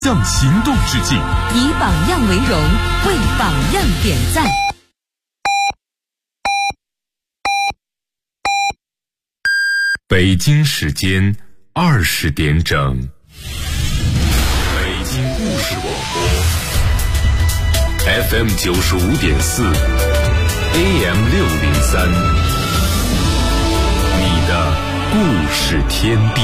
向行动致敬， 以榜样为荣，为榜样点赞。 北京时间20点整，北京故事广播 FM 95.4 AM 603，你的故事天地。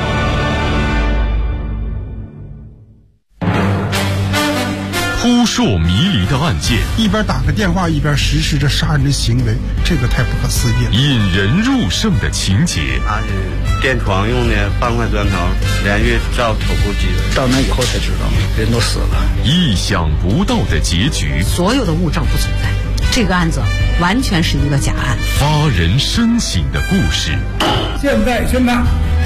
扑朔迷离的案件， 一边打个电话一边实施着杀人的行为，这个太不可思议了。 引人入胜的情节， 他是电床用的半块砖头，连续照头部击的。 到那以后才知道，人都死了。 意想不到的结局， 所有的物证不存在，这个案子完全是一个假案。 发人深省的故事， 现在宣判。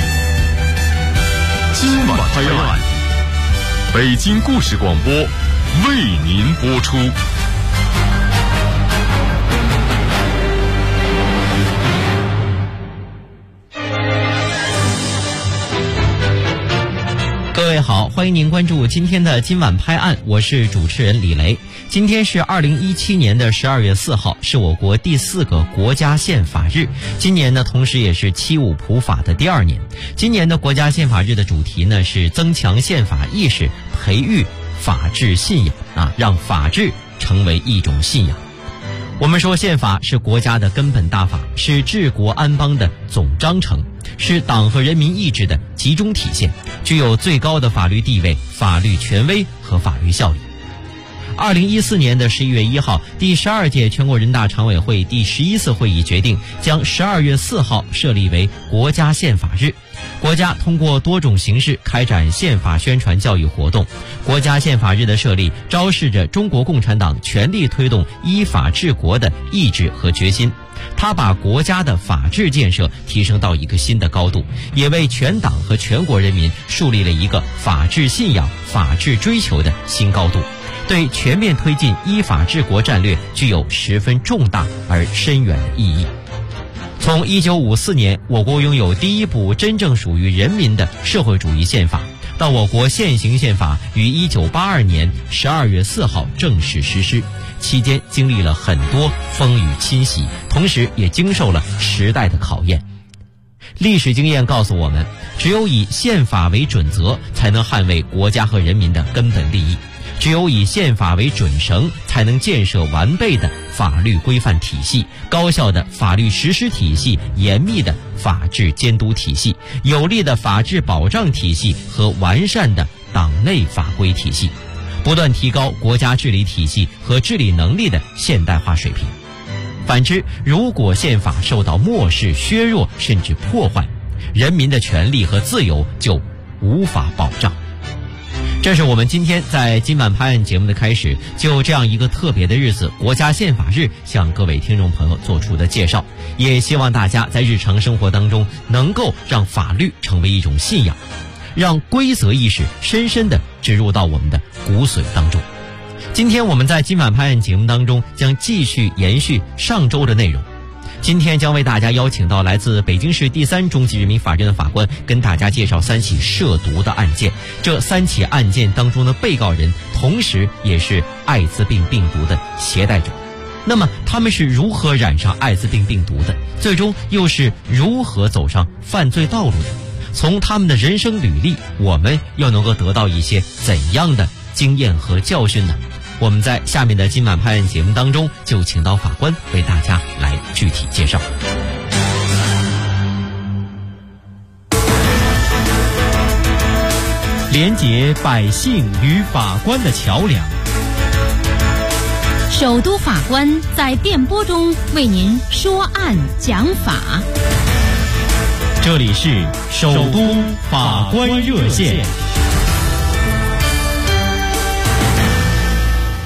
今晚拍案，北京故事广播为您播出。 各位好，欢迎您关注今天的今晚拍案，我是主持人李雷。今天是2017年的12月4号，是我国第4个国家宪法日。今年呢，同时也是75普法的第2年。今年的国家宪法日的主题呢是增强宪法意识，培育法治信仰让法治成为一种信仰。我们说宪法是国家的根本大法，是治国安邦的总章程，是党和人民意志的集中体现，具有最高的法律地位、法律权威和法律效力。2014年的11月1号，第12届全国人大常委会第11次会议决定将12月4号设立为国家宪法日。国家通过多种形式开展宪法宣传教育活动。国家宪法日的设立，昭示着中国共产党全力推动依法治国的意志和决心。它把国家的法治建设提升到一个新的高度，也为全党和全国人民树立了一个法治信仰、法治追求的新高度，对全面推进依法治国战略具有十分重大而深远的意义。从1954年我国拥有第一部真正属于人民的社会主义宪法，到我国现行宪法于1982年12月4号正式实施，期间经历了很多风雨侵袭，同时也经受了时代的考验。历史经验告诉我们，只有以宪法为准则，才能捍卫国家和人民的根本利益；只有以宪法为准绳，才能建设完备的法律规范体系、高效的法律实施体系、严密的法治监督体系、有力的法治保障体系和完善的党内法规体系，不断提高国家治理体系和治理能力的现代化水平。反之，如果宪法受到漠视、削弱甚至破坏，人民的权利和自由就无法保障。这是我们今天在今晚拍案节目的开始，就这样一个特别的日子，国家宪法日，向各位听众朋友做出的介绍，也希望大家在日常生活当中能够让法律成为一种信仰，让规则意识深深地植入到我们的骨髓当中。今天我们在今晚拍案节目当中将继续延续上周的内容，今天将为大家邀请到来自北京市第3中级人民法院的法官，跟大家介绍3起涉毒的案件。这3起案件当中的被告人，同时也是艾滋病病毒的携带者。那么他们是如何染上艾滋病病毒的？最终又是如何走上犯罪道路的？从他们的人生履历，我们又能够得到一些怎样的经验和教训呢？我们在下面的今晚拍案节目当中，就请到法官为大家来具体介绍。连结百姓与法官的桥梁， 首都法官在电波中为您说案讲法。 这里是首都法官热线。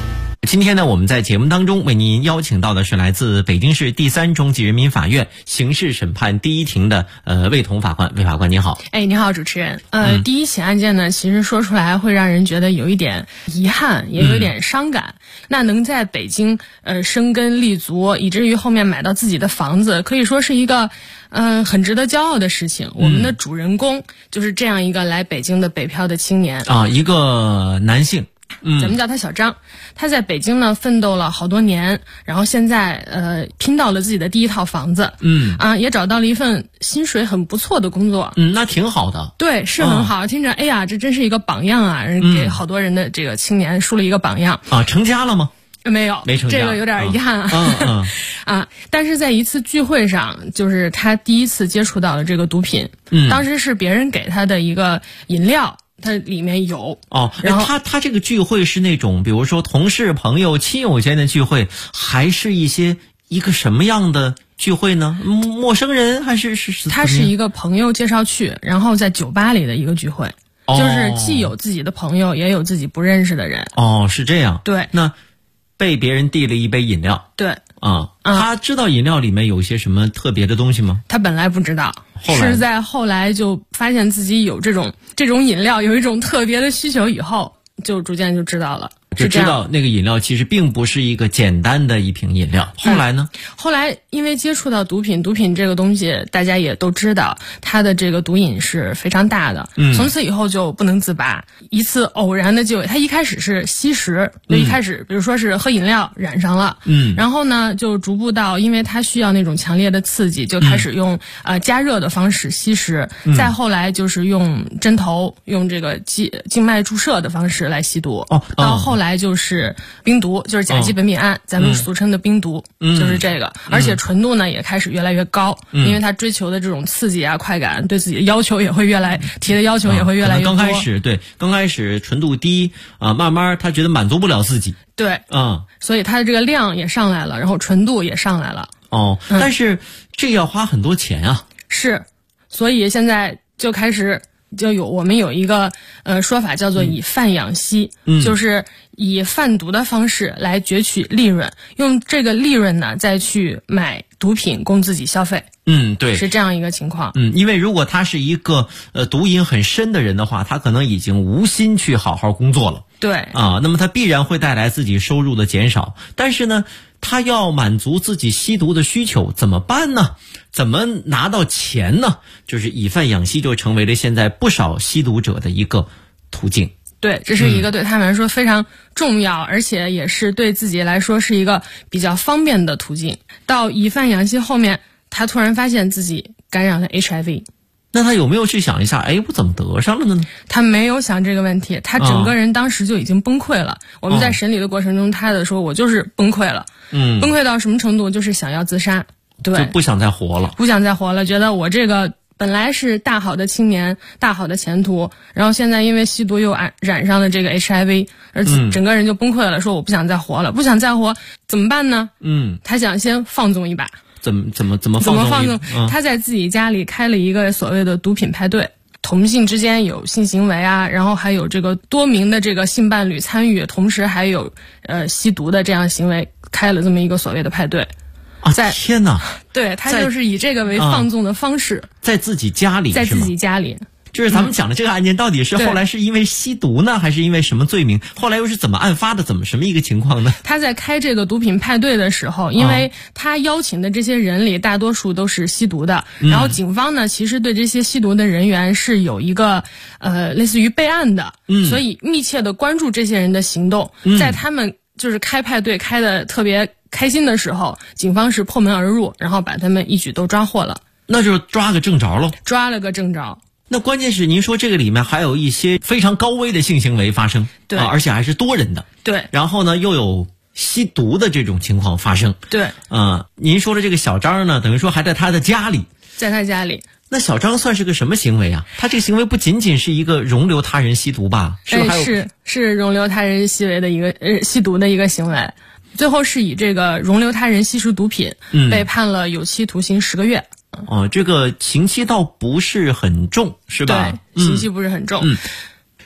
今天呢，我们在节目当中为您邀请到的是来自北京市第3中级人民法院刑事审判第1庭的魏彤法官。魏法官您好。 你好主持人。第一起案件呢，其实说出来会让人觉得有一点遗憾，也有一点伤感。那能在北京生根立足，以至于后面买到自己的房子，可以说是一个很值得骄傲的事情。我们的主人公就是这样一个来北京的北漂的青年啊，一个男性。 咱们叫他小张。他在北京呢奋斗了好多年，然后现在拼到了自己的第1套房子。也找到了一份薪水很不错的工作。 那挺好的。 对，是很好。听着，哎呀，这真是一个榜样啊！给好多人的这个青年树了一个榜样啊。成家了吗？ 没有， 没成家， 这个有点遗憾啊。但是在一次聚会上，就是他第一次接触到了这个毒品。当时是别人给他的一个饮料，它里面有然后他这个聚会是那种比如说同事朋友亲友间的聚会，还是一个什么样的聚会呢？陌生人还是他是一个朋友介绍去，然后在酒吧里的一个聚会。就是既有自己的朋友，也有自己不认识的人。 是这样。对。那被别人递了一杯饮料。 对。 他知道饮料里面有些什么特别的东西吗？ 他本来不知道，是在后来就发现自己有这种饮料有一种特别的需求以后，就逐渐就知道了。 就知道那个饮料其实并不是一个简单的一瓶饮料。后来呢？ 后来因为接触到毒品这个东西，大家也都知道它的这个毒瘾是非常大的。从此以后就不能自拔。一次偶然的机会，他一开始是吸食，就一开始比如说是喝饮料染上了，然后呢就逐步到，因为他需要那种强烈的刺激，就开始用加热的方式吸食，再后来就是用针头，用这个静脉注射的方式来吸毒。到后来就是冰毒，就是甲基苯丙胺，咱们俗称的冰毒，就是这个。而且纯度呢也开始越来越高，因为他追求的这种刺激啊、快感，对自己的要求也会提的要求也会越来越多。 刚开始纯度低慢慢他觉得满足不了自己。 对，所以他的这个量也上来了，然后纯度也上来了。 但是这要花很多钱啊。 是，所以现在就开始。我们有一个说法叫做以贩养吸，就是以贩毒的方式来攫取利润，用这个利润呢再去买毒品供自己消费。 对， 是这样一个情况。 因为如果他是一个毒瘾很深的人的话，他可能已经无心去好好工作了。 对那么他必然会带来自己收入的减少。但是呢，他要满足自己吸毒的需求，怎么办呢？怎么拿到钱呢？就是以贩养吸就成为了现在不少吸毒者的一个途径。 对，这是一个对他们来说非常重要，而且也是对自己来说是一个比较方便的途径。到以贩养吸后面，他突然发现自己感染了 HIV。 那他有没有去想一下，我怎么得上了呢？ 他没有想这个问题，他整个人当时就已经崩溃了。我们在审理的过程中，他的说我就是崩溃了。崩溃到什么程度？就是想要自杀。对， 就不想再活了， 觉得我这个本来是大好的青年，大好的前途，然后现在因为吸毒又染上了这个 HIV， 而整个人就崩溃了，说我不想再活了，不想再活怎么办呢？他想先放纵一把。怎么放纵？他在自己家里开了一个所谓的毒品派对，同性之间有性行为啊，然后还有这个多名的这个性伴侣参与，同时还有吸毒的这样行为，开了这么一个所谓的派对。 天哪！ 对，他就是以这个为放纵的方式， 在自己家里，就是咱们讲的这个案件，到底是后来是因为吸毒呢，还是因为什么罪名？后来又是怎么案发的？什么一个情况呢？ 他在开这个毒品派对的时候，因为他邀请的这些人里大多数都是吸毒的，然后警方呢其实对这些吸毒的人员是有一个类似于备案的，所以密切的关注这些人的行动，在他们就是开派对开的特别开心的时候，警方是破门而入，然后把他们一举都抓获了。 那就抓个正着喽。 抓了个正着。 那关键是您说这个里面还有一些非常高危的性行为发生， 对而且还是多人的， 对。 然后呢，又有吸毒的这种情况发生， 对。 您说的这个小张呢，等于说还在他的家里， 在他家里。 那小张算是个什么行为啊？他这个行为不仅仅是一个容留他人吸毒吧？ 是容留他人吸毒的一个行为。最后是以这个容留他人吸食毒品，被判了有期徒刑10个月。 这个刑期倒不是很重，是吧？ 对，刑期不是很重。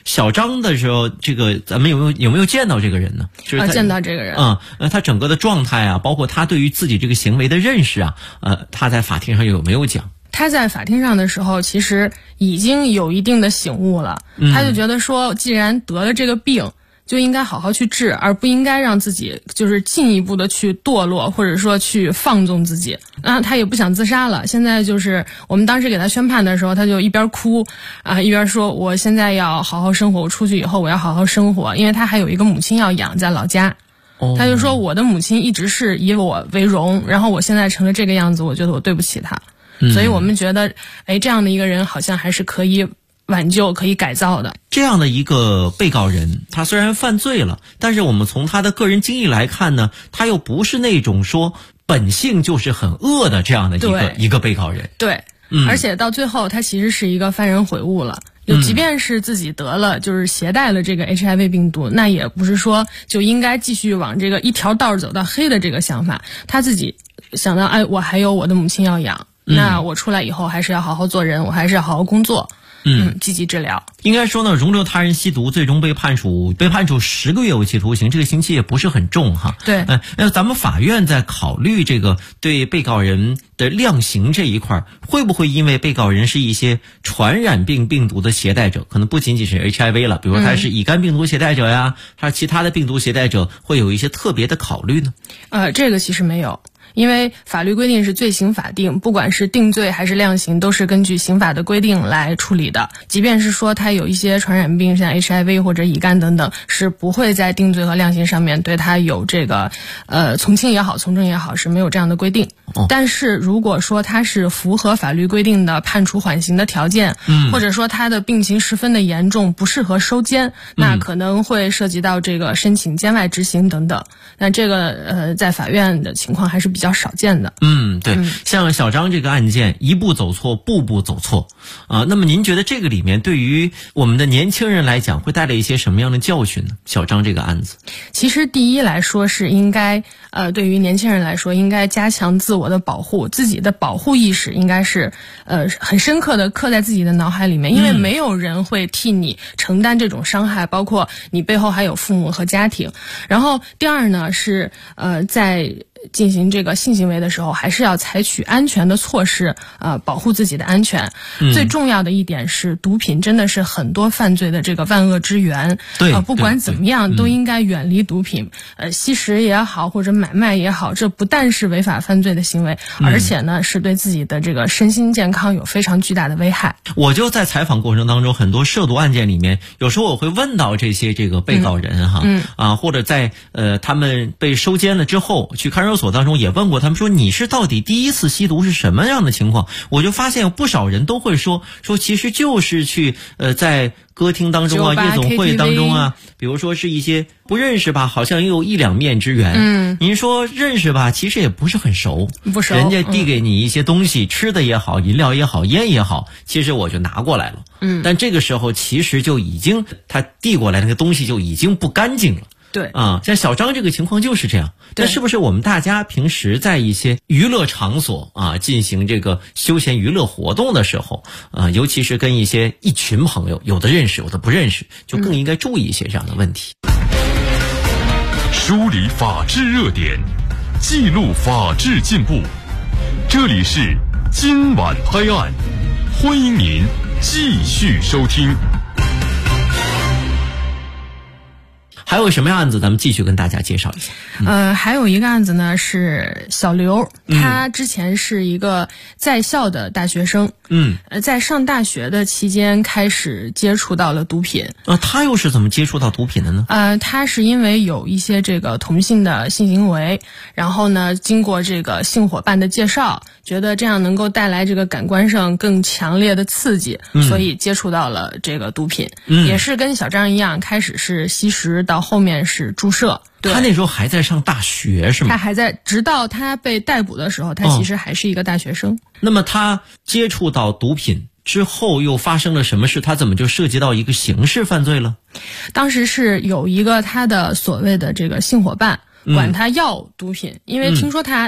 小张的时候，这个咱们有没有见到这个人呢？就是见到这个人。 他整个的状态啊，包括他对于自己这个行为的认识啊，他在法庭上有没有讲？ 他在法庭上的时候，其实已经有一定的醒悟了。他就觉得说，既然得了这个病，就应该好好去治，而不应该让自己就是进一步的去堕落，或者说去放纵自己。他也不想自杀了。现在就是我们当时给他宣判的时候，他就一边哭一边说，我现在要好好生活，我出去以后我要好好生活，因为他还有一个母亲要养在老家。他就说，我的母亲一直是以我为荣，然后我现在成了这个样子，我觉得我对不起他。所以我们觉得，这样的一个人好像还是可以挽救、可以改造的。 这样的一个被告人，他虽然犯罪了，但是我们从他的个人经历来看呢，他又不是那种说本性就是很恶的这样的一个被告人。 对，而且到最后他其实是一个幡然悔悟了。即便是自己得了，就是携带了这个 HIV 病毒，那也不是说就应该继续往这个一条道走到黑的这个想法。他自己想到，我还有我的母亲要养。那我出来以后还是要好好做人，我还是要好好工作，积极治疗。 应该说呢，容留他人吸毒，最终被判处10个月有期徒刑，这个刑期也不是很重哈。 对， 那咱们法院在考虑这个对被告人的量刑这一块，会不会因为被告人是一些传染病病毒的携带者，可能不仅仅是 HIV 了，比如说他是乙肝病毒携带者呀，他其他的病毒携带者，会有一些特别的考虑呢？ 这个其实没有。因为法律规定是罪刑法定，不管是定罪还是量刑，都是根据刑法的规定来处理的。即便是说他有一些传染病，像 HIV 或者乙肝等等，是不会在定罪和量刑上面对他有这个从轻也好从重也好，是没有这样的规定。但是如果说他是符合法律规定的判处缓刑的条件，或者说他的病情十分的严重，不适合收监，那可能会涉及到这个申请监外执行等等。那这个在法院的情况还是比较少见的。 对，像小张这个案件，一步走错，步步走错那么您觉得这个里面对于我们的年轻人来讲，会带来一些什么样的教训呢？小张这个案子， 其实第一来说是应该对于年轻人来说，应该加强自我的保护，自己的保护意识应该是很深刻的刻在自己的脑海里面，因为没有人会替你承担这种伤害，包括你背后还有父母和家庭。然后第二呢是在进行这个性行为的时候，还是要采取安全的措施，保护自己的安全。最重要的一点是，毒品真的是很多犯罪的这个万恶之源。 对， 不管怎么样，都应该远离毒品。吸食也好，或者买卖也好，这不但是违法犯罪的行为，而且呢，是对自己的这个身心健康有非常巨大的危害。 我就在采访过程当中，很多涉毒案件里面，有时候我会问到这些这个被告人或者在他们被收监了之后，去看守所当中也问过他们，说你是到底第一次吸毒是什么样的情况？我就发现有不少人都会说其实就是去在歌厅当中啊，夜总会当中啊，比如说是一些不认识吧，好像也有一两面之缘。您说认识吧，其实也不是很熟，人家递给你一些东西，吃的也好，饮料也好，烟也好，其实我就拿过来了。但这个时候其实就已经他递过来那个东西就已经不干净了。 对像小张这个情况就是这样。那是不是我们大家平时在一些娱乐场所进行这个休闲娱乐活动的时候尤其是跟一群朋友，有的认识有的不认识，就更应该注意一些这样的问题。 梳理法治热点，记录法治进步，这里是今晚拍案，欢迎您继续收听。 还有什么案子咱们继续跟大家介绍一下？ 还有一个案子呢是小刘，他之前是一个在校的大学生，在上大学的期间开始接触到了毒品。 他又是怎么接触到毒品的呢？ 他是因为有一些这个同性的性行为，然后呢经过这个性伙伴的介绍，觉得这样能够带来这个感官上更强烈的刺激，所以接触到了这个毒品。也是跟小张一样，开始是吸食，到后面是注射。 他那时候还在上大学是吗？ 他还在，直到他被逮捕的时候，他其实还是一个大学生。 那么他接触到毒品之后又发生了什么事？他怎么就涉及到一个刑事犯罪了？ 当时是有一个他的所谓的这个性伙伴管他要毒品，因为听说他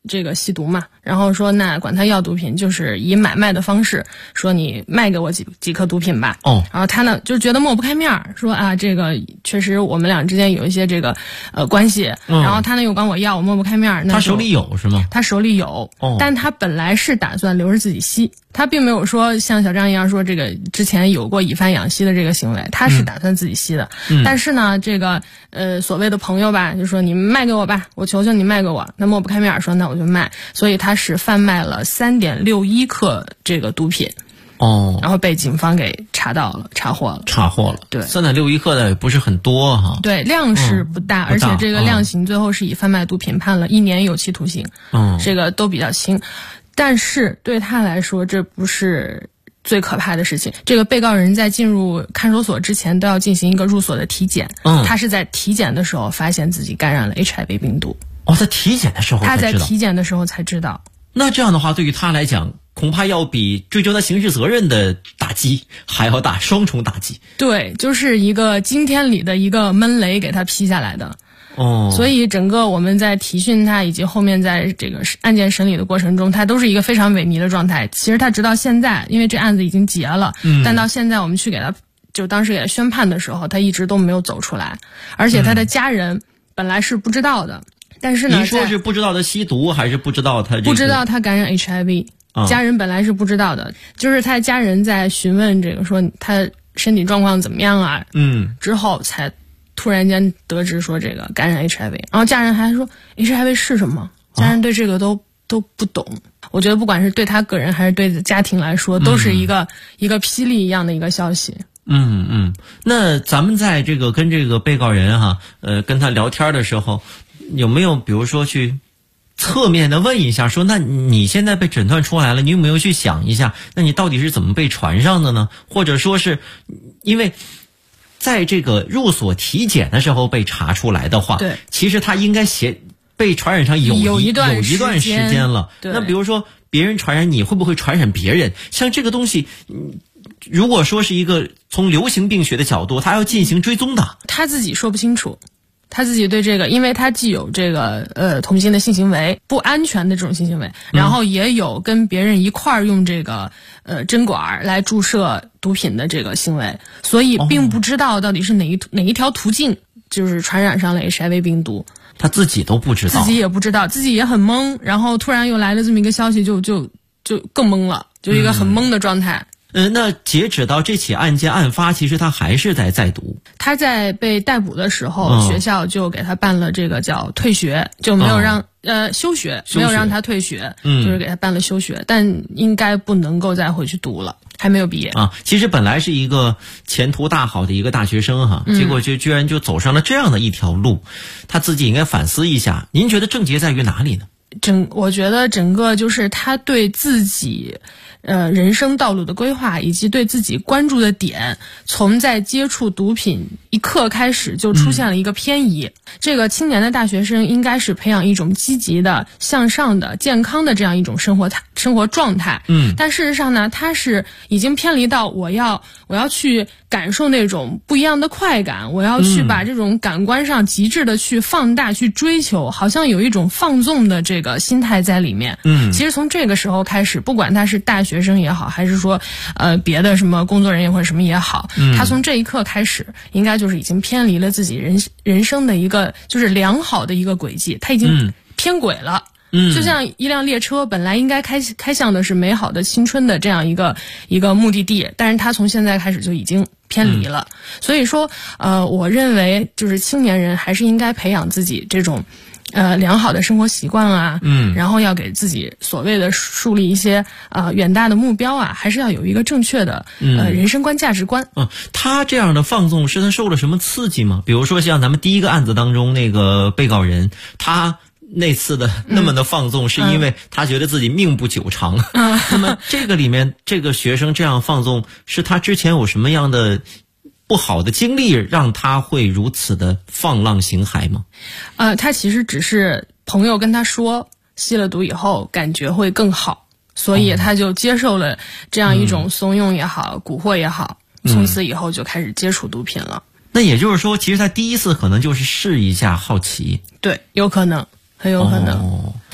这个吸毒嘛，然后说那管他要毒品，就是以买卖的方式说你卖给我几颗毒品吧。然后他呢就觉得抹不开面儿，说啊这个确实我们俩之间有一些这个关系，然后他呢又管我要，我抹不开面儿。 他手里有是吗？ 他手里有，但他本来是打算留着自己吸，他并没有说像小张一样说这个之前有过以贩养吸的这个行为，他是打算自己吸的。但是呢这个所谓的朋友吧就说你卖给我吧，我求求你卖给我，那抹不开面儿说那我就卖，所以他是贩卖了3.61克这个毒品。然后被警方给查获了。对 ，3.61克的也不是很多哈。 对，量是不大，而且这个量刑最后是以贩卖毒品判了1年有期徒刑。这个都比较轻，但是对他来说这不是最可怕的事情。这个被告人在进入看守所之前都要进行一个入所的体检。他是在体检的时候发现自己感染了 HIV 病毒。 在体检的时候才知道。 他在体检的时候才知道。 那这样的话，对于他来讲，恐怕要比追究他刑事责任的打击还要大，双重打击。 对，就是一个惊天里的一个闷雷给他劈下来的。所以整个我们在提讯他以及后面在这个案件审理的过程中，他都是一个非常萎靡的状态。其实他直到现在，因为这案子已经结了，但到现在我们去给他就当时给他宣判的时候，他一直都没有走出来，而且他的家人本来是不知道的。但是呢， 您说是不知道他吸毒，还是不知道他不知道他感染 HIV？家人本来是不知道的，就是他家人在询问这个说他身体状况怎么样啊，之后才突然间得知说这个感染 HIV， 然后家人还说 HIV 是什么？家人对这个都不懂。我觉得不管是对他个人还是对家庭来说，都是一个霹雳一样的一个消息。 那咱们在这个跟这个被告人跟他聊天的时候，有没有比如说去侧面的问一下，说那你现在被诊断出来了，你有没有去想一下，那你到底是怎么被传上的呢？或者说是因为在这个入所体检的时候被查出来的话， 对， 其实他应该被传染上有一段时间了。那比如说别人传染你，会不会传染别人？像这个东西，如果说是一个从流行病学的角度，他要进行追踪的， 他自己说不清楚。他自己对这个，因为他既有这个同性的性行为不安全的这种性行为，然后也有跟别人一块儿用这个针管来注射毒品的这个行为，所以并不知道到底是哪一条途径就是传染上了 HIV 病毒。 他自己都不知道， 自己也不知道，自己也很懵，然后突然又来了这么一个消息，就更懵了，就一个很懵的状态。 那截止到这起案件案发，其实他还是在读。 他在被逮捕的时候，学校就给他办了这个叫退学，就没有让休学，没有让他退学，就是给他办了休学，但应该不能够再回去读了，还没有毕业其实本来是一个前途大好的一个大学生结果就居然就走上了这样的一条路，他自己应该反思一下。您觉得症结在于哪里呢？ 我觉得整个就是他对自己人生道路的规划，以及对自己关注的点，从在接触毒品一刻开始就出现了一个偏移。这个青年的大学生应该是培养一种积极的、向上的、健康的这样一种生活状态。但事实上呢，他是已经偏离到我要去感受那种不一样的快感，我要去把这种感官上极致的去放大、去追求，好像有一种放纵的这个心态在里面。其实从这个时候开始，不管他是大学生也好，还是说别的什么工作人员或者什么也好，他从这一刻开始，应该就是已经偏离了自己人生的一个就是良好的一个轨迹，他已经偏轨了。就像一辆列车本来应该开向的是美好的青春的这样一个目的地，但是他从现在开始就已经偏离了。所以说我认为就是青年人还是应该培养自己这种良好的生活习惯啊，然后要给自己所谓的树立一些远大的目标啊，还是要有一个正确的人生观价值观。 他这样的放纵是他受了什么刺激吗？比如说像咱们第一个案子当中那个被告人，他那次的那么的放纵，是因为他觉得自己命不久长。那么这个里面这个学生这样放纵，是他之前有什么样的不好的经历让他会如此的放浪形骸吗？ 他其实只是朋友跟他说吸了毒以后感觉会更好，所以他就接受了这样一种怂恿也好、蛊惑也好，从此以后就开始接触毒品了。 那也就是说，其实他第一次可能就是试一下好奇。 对，有可能，很有可能。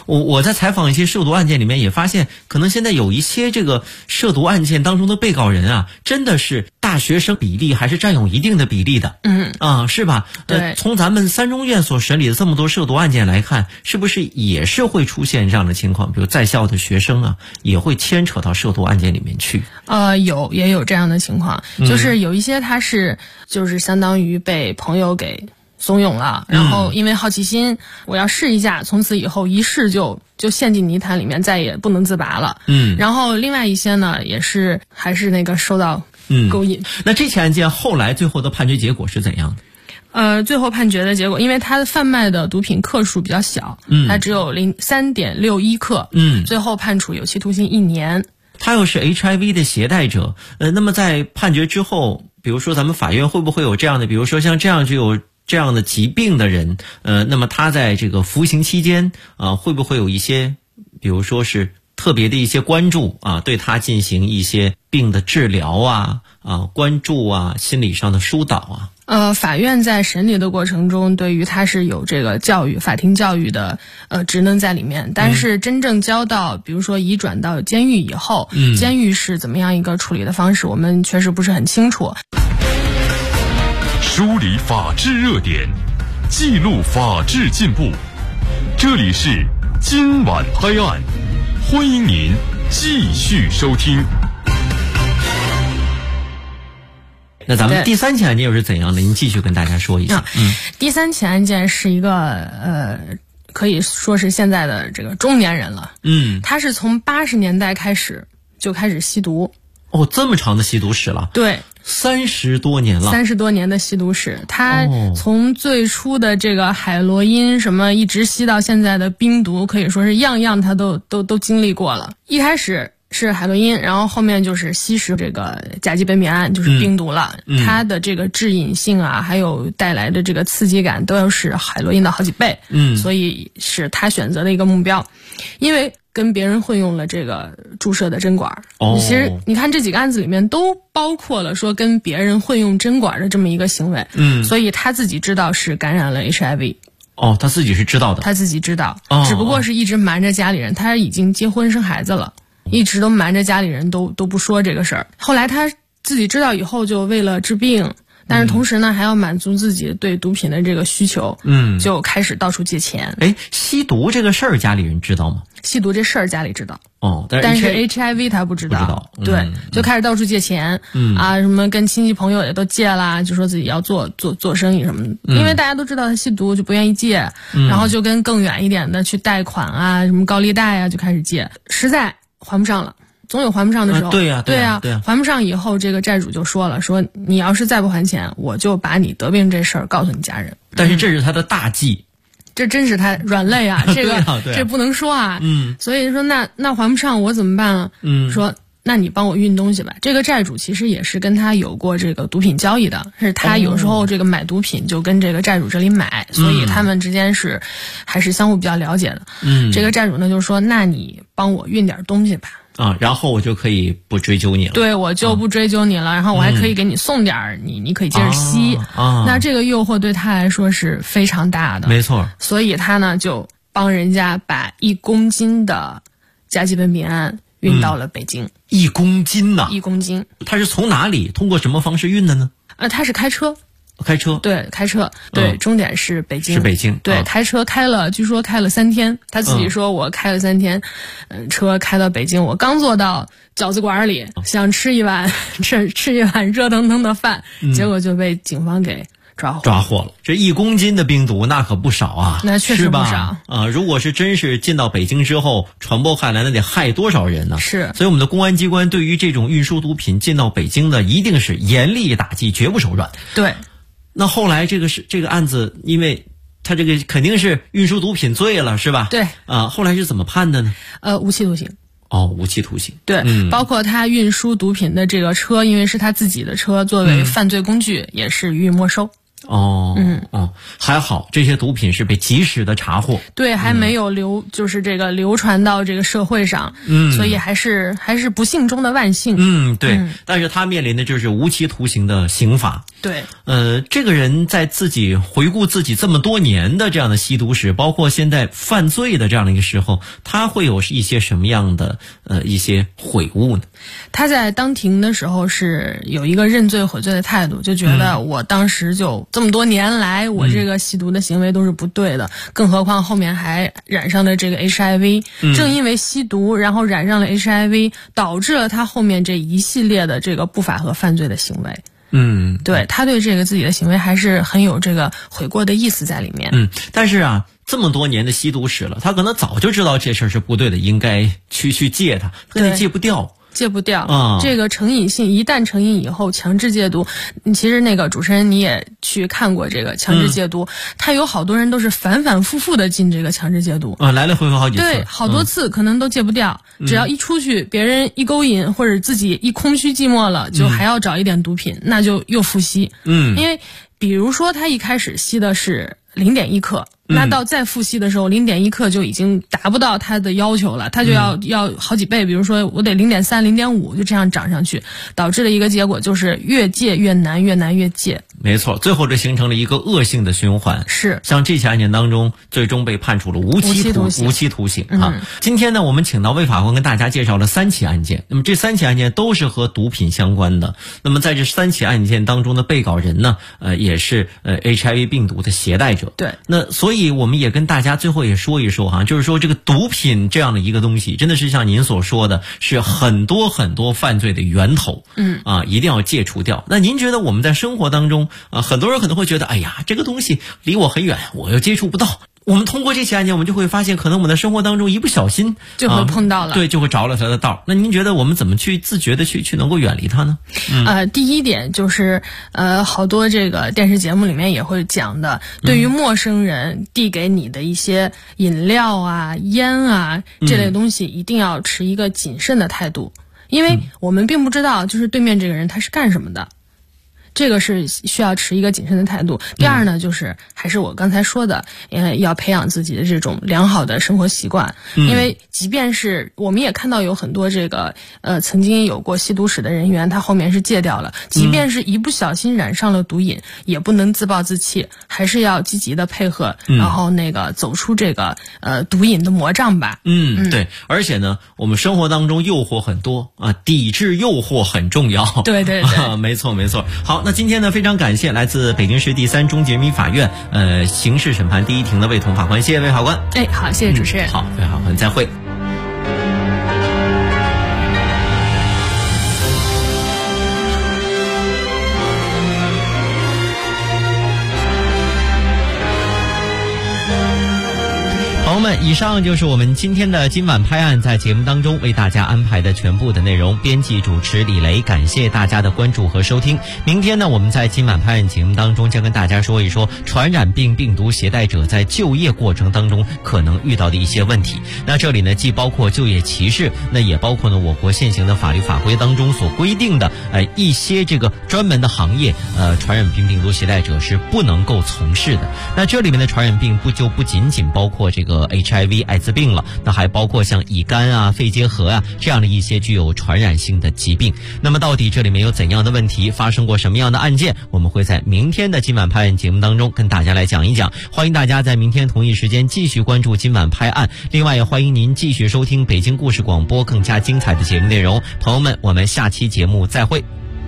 我在采访一些涉毒案件里面也发现，可能现在有一些这个涉毒案件当中的被告人啊，真的是大学生比例还是占有一定的比例的。是吧？ 对。 从咱们三中院所审理的这么多涉毒案件来看，是不是也是会出现这样的情况？比如在校的学生啊，也会牵扯到涉毒案件里面去。 也有这样的情况，就是有一些他是就是相当于被朋友给怂恿了，然后因为好奇心，我要试一下，从此以后一试就陷进泥潭里面，再也不能自拔了。然后另外一些呢，也是还是那个受到勾引。 那这起案件后来最后的判决结果是怎样的？ 最后判决的结果，因为他的贩卖的毒品克数比较小，他只有3.61克，最后判处有期徒刑1年。 他又是 HIV 的携带者，那么在判决之后，比如说咱们法院会不会有这样的，比如说像这样就有这样的疾病的人，那么他在这个服刑期间会不会有一些，比如说是特别的一些关注啊，对他进行一些病的治疗啊，关注啊，心理上的疏导啊？ 法院在审理的过程中，对于他是有这个教育、法庭教育的职能在里面，但是真正交到，比如说移转到监狱以后，监狱是怎么样一个处理的方式，我们确实不是很清楚。 梳理法治热点，记录法治进步，这里是今晚拍案，欢迎您继续收听。 那咱们第三起案件又是怎样的？您继续跟大家说一下。 第三起案件是一个可以说是现在的这个中年人了。他是从80年代开始就开始吸毒。 这么长的吸毒史了？对，30多年了。30多年的吸毒史，他从最初的这个海洛因什么，一直吸到现在的冰毒，可以说是样样他都经历过了。一开始是海洛因，然后后面就是吸食这个甲基苯丙胺，就是冰毒了。它的这个致瘾性啊，还有带来的这个刺激感，都要是海洛因的好几倍。所以是他选择的一个目标，因为跟别人混用了这个注射的针管。其实你看这几个案子里面都包括了说跟别人混用针管的这么一个行为。所以他自己知道是感染了 HIV。他自己是知道的。他自己知道，只不过是一直瞒着家里人。他已经结婚生孩子了。一直都瞒着家里人，都不说这个事儿。后来他自己知道以后，就为了治病，但是同时呢，还要满足自己对毒品的这个需求，就开始到处借钱。吸毒这个事儿家里人知道吗？吸毒这事儿家里知道。但是 HIV 他不知道。对，就开始到处借钱。什么跟亲戚朋友也都借啦，就说自己要做生意什么的。因为大家都知道他吸毒，就不愿意借，然后就跟更远一点的去贷款啊，什么高利贷啊，就开始借，实在还不上了，总有还不上的时候。对呀，还不上以后，这个债主就说了，说你要是再不还钱，我就把你得病这事儿告诉你家人。但是这是他的大忌，这真是他软肋啊，这个这不能说啊。所以说那还不上我怎么办啊？说那你帮我运东西吧。这个债主其实也是跟他有过这个毒品交易的，是他有时候这个买毒品就跟这个债主这里买，所以他们之间是还是相互比较了解的。这个债主呢就说，那你帮我运点东西吧。然后我就可以不追究你了。对，我就不追究你了，然后我还可以给你送点你可以接着吸。那这个诱惑对他来说是非常大的。没错。所以他呢就帮人家把1公斤的甲基苯丙胺运到了北京。1公斤呐！1公斤。他是从哪里通过什么方式运的呢？他是开车。对，开车。对，终点是北京。是北京。对，开车开了，据说开了3天。他自己说，我开了3天，车开到北京，我刚坐到饺子馆里，想吃一碗热腾腾的饭，结果就被警方给抓获了。这1公斤的冰毒那可不少啊，那确实不少啊！如果是真是进到北京之后传播开来，那得害多少人呢？是。所以我们的公安机关对于这种运输毒品进到北京的，一定是严厉打击，绝不手软。对。那后来这个案子，因为他这个肯定是运输毒品罪了，是吧？对。后来是怎么判的呢？无期徒刑。无期徒刑。对，包括他运输毒品的这个车，因为是他自己的车，作为犯罪工具，也是予以没收。还好这些毒品是被及时的查获。对，还没有就是这个流传到这个社会上。所以还是不幸中的万幸。对。但是他面临的就是无期徒刑的刑罚。 对， 这个人在自己回顾自己这么多年的这样的吸毒史，包括现在犯罪的这样的一个时候，他会有一些什么样的一些悔悟呢？ 他在当庭的时候是有一个认罪悔罪的态度，就觉得我当时就这么多年来，我这个吸毒的行为都是不对的，更何况后面还染上了这个 HIV，正因为吸毒，然后染上了 HIV，导致了他后面这一系列的这个不法和犯罪的行为。对，他对这个自己的行为还是很有这个悔过的意思在里面。 但是啊，这么多年的吸毒史了，他可能早就知道这事儿是不对的，应该去戒它，但是戒不掉。这个成瘾性一旦成瘾以后，强制戒毒，其实那个主持人你也去看过这个强制戒毒，他有好多人都是反反复复的进这个强制戒毒来来回回好几次， 对，好多次可能都戒不掉，只要一出去别人一勾引或者自己一空虚寂寞了，就还要找一点毒品，那就又复吸。因为比如说他一开始吸的是0.1克，那到再复吸的时候，0.1克就已经达不到他的要求了，他就要好几倍，比如说我得0.3、0.5，就这样涨上去，导致的一个结果就是越戒越难，越难越戒。 没错，最后这形成了一个恶性的循环。 是， 像这起案件当中，最终被判处了无期徒刑啊。今天呢，我们请到魏法官跟大家介绍了3起案件，那么这3起案件都是和毒品相关的。那么在这3起案件当中的被告人呢，也是HIV 病毒的携带者。 对， 那所以我们也跟大家最后也说一说哈，就是说这个毒品这样的一个东西，真的是像您所说的，是很多很多犯罪的源头。一定要戒除掉。那您觉得我们在生活当中很多人可能会觉得，哎呀，这个东西离我很远，我又接触不到。我们通过这起案件，我们就会发现，可能我们的生活当中一不小心就会碰到了， 对，就会着了他的道。那您觉得我们怎么去自觉的去能够远离它呢？ 第一点就是好多这个电视节目里面也会讲的，对于陌生人递给你的一些饮料啊、烟啊这类东西，一定要持一个谨慎的态度，因为我们并不知道就是对面这个人他是干什么的。这个是需要持一个谨慎的态度。第二呢，就是还是我刚才说的，要培养自己的这种良好的生活习惯。因为即便是我们也看到有很多这个曾经有过吸毒史的人员，他后面是戒掉了。即便是一不小心染上了毒瘾，也不能自暴自弃，还是要积极的配合，然后走出这个毒瘾的魔障吧。 对，而且呢，我们生活当中诱惑很多啊，抵制诱惑很重要。 对， 没错。好。那今天呢，非常感谢来自北京市第3中级人民法院刑事审判第1庭的魏彤法官，谢谢魏法官。 好，谢谢主持人。 好，魏法官再会。朋友们，以上就是我们今天的今晚拍案在节目当中为大家安排的全部的内容。编辑主持李雷，感谢大家的关注和收听。明天呢，我们在今晚拍案节目当中将跟大家说一说传染病病毒携带者在就业过程当中可能遇到的一些问题。那这里呢，既包括就业歧视，那也包括呢我国现行的法律法规当中所规定的一些这个专门的行业，传染病病毒携带者是不能够从事的。那这里面的传染病不仅仅包括这个HIV 艾滋病了，那还包括像乙肝啊、肺结核啊这样的一些具有传染性的疾病。那么到底这里面有怎样的问题，发生过什么样的案件，我们会在明天的今晚拍案节目当中跟大家来讲一讲。欢迎大家在明天同一时间继续关注今晚拍案，另外也欢迎您继续收听北京故事广播更加精彩的节目内容。朋友们，我们下期节目再会。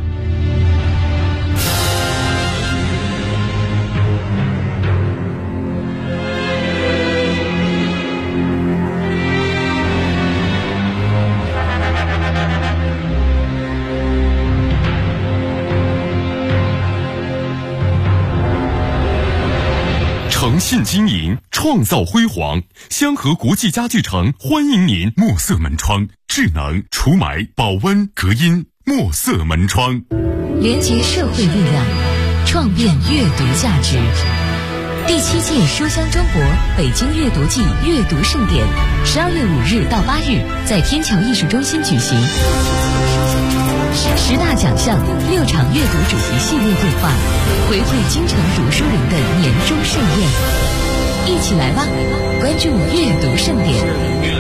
诚信经营，创造辉煌。香河国际家具城欢迎您。墨色门窗，智能除霾、保温、隔音。墨色门窗， 连结社会力量，创变阅读价值。第7届书香中国北京阅读季阅读盛典，12月5日到8日在天桥艺术中心举行。10大奖项，6场阅读主题系列对话，回馈京城读书人的年终盛宴。一起来吧，关注阅读盛典。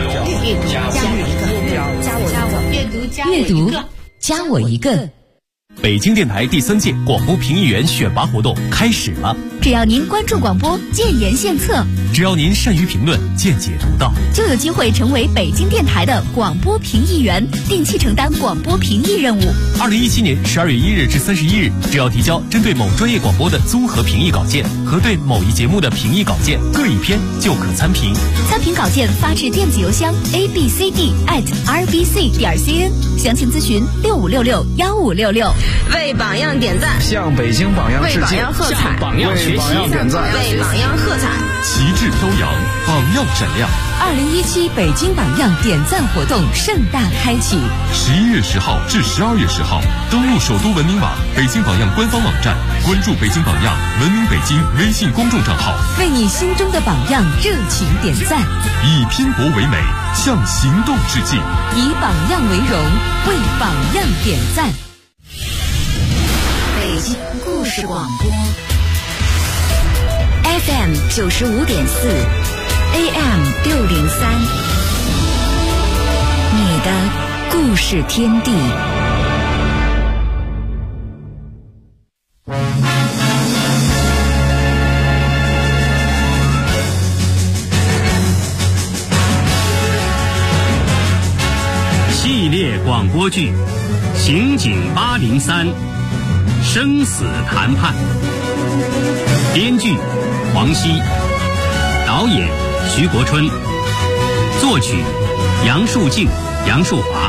阅读加我一个。 北京电台第3届广播评议员选拔活动开始了。 只要您关注广播，建言献策； 只要您善于评论，见解独到， 就有机会成为北京电台的广播评议员，定期承担广播评议任务。 2017年12月1日至31日，只要提交针对某专业广播的综合评议稿件和对某一节目的评议稿件各一篇，就可参评。 参评稿件发至电子邮箱 abcd@rbc.cn， 详情咨询65661566。 为榜样点赞， 向北京榜样致敬， 为榜样喝彩， 向榜样学习，点赞， 为榜样喝彩， 旗帜飘扬，榜样闪亮。 2017北京榜样点赞活动盛大开启 ，11月10号至12月10号，登录首都文明网、北京榜样官方网站，关注北京榜样、文明北京微信公众账号， 为你心中的榜样热情点赞， 以拼搏为美，向行动致敬， 以榜样为荣，为榜样点赞。 北京故事广播 FM 95.4 AM 603，你的故事天地。 系列广播剧《刑警803》，生死谈判。编剧黄熙，导演徐国春，作曲杨树静、杨树华。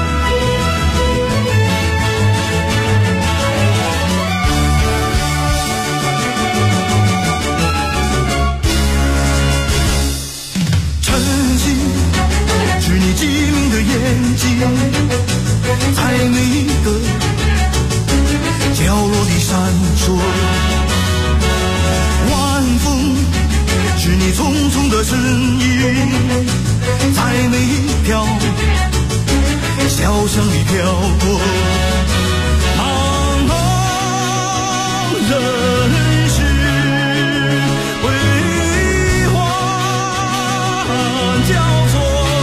晨曦是你机灵的眼睛，在每一个角落里闪烁。晚风是你匆匆的身影，在每一条小巷里飘过。茫茫人世辉煌交错，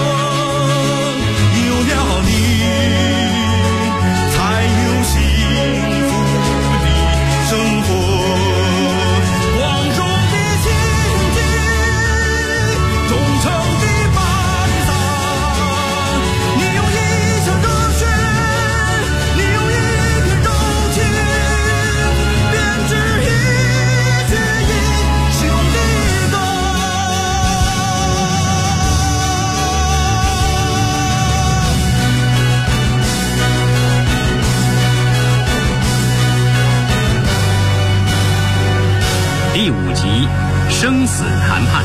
有了你才有幸福的生活。光荣的情景，忠诚的伴郎，你用一腔热血，你用一片柔情，编织一曲英雄的歌。 第5集生死谈判。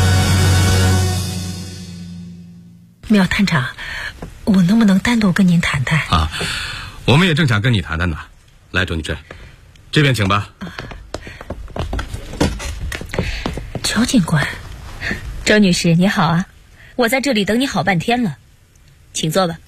苗探长，我能不能单独跟您谈谈啊？我们也正想跟你谈谈呢。来，周女士，这边请吧。 乔警官。 周女士你好啊，我在这里等你好半天了，请坐吧。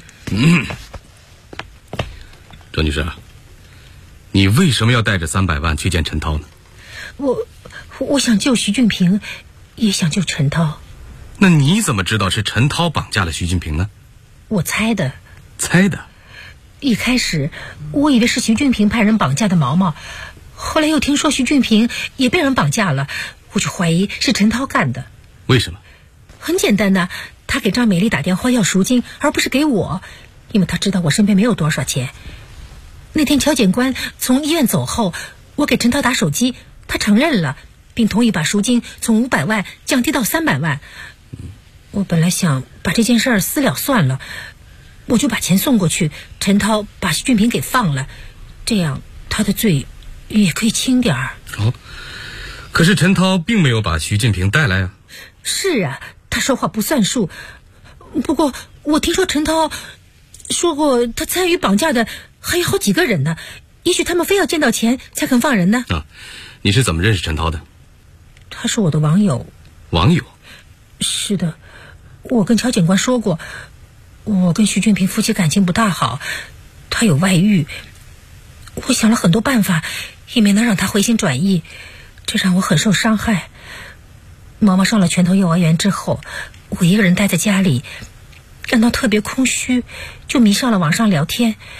周女士，你为什么要带着300万去见陈涛呢？ 我想救徐俊平，也想救陈涛。 那你怎么知道是陈涛绑架了徐俊平呢？ 我猜的。 猜的？ 一开始我以为是徐俊平派人绑架的毛毛，后来又听说徐俊平也被人绑架了，我就怀疑是陈涛干的。 为什么？ 很简单的，他给张美丽打电话要赎金，而不是给我，因为他知道我身边没有多少钱。那天乔检官从医院走后，我给陈涛打手机，他承认了，并同意把赎金从500万降低到300万。我本来想把这件事儿私了算了，我就把钱送过去，陈涛把徐俊平给放了，这样他的罪也可以轻点儿。 可是陈涛并没有把徐俊平带来啊。 是啊，他说话不算数。不过我听说陈涛说过，他参与绑架的还有好几个人呢，也许他们非要见到钱才肯放人呢。 你是怎么认识陈涛的？ 他是我的网友。 网友？ 是的，我跟乔警官说过，我跟徐俊平夫妻感情不大好，他有外遇，我想了很多办法，也没能让他回心转意，这让我很受伤害。毛毛上了拳头幼儿园之后，我一个人待在家里，感到特别空虚，就迷上了网上聊天。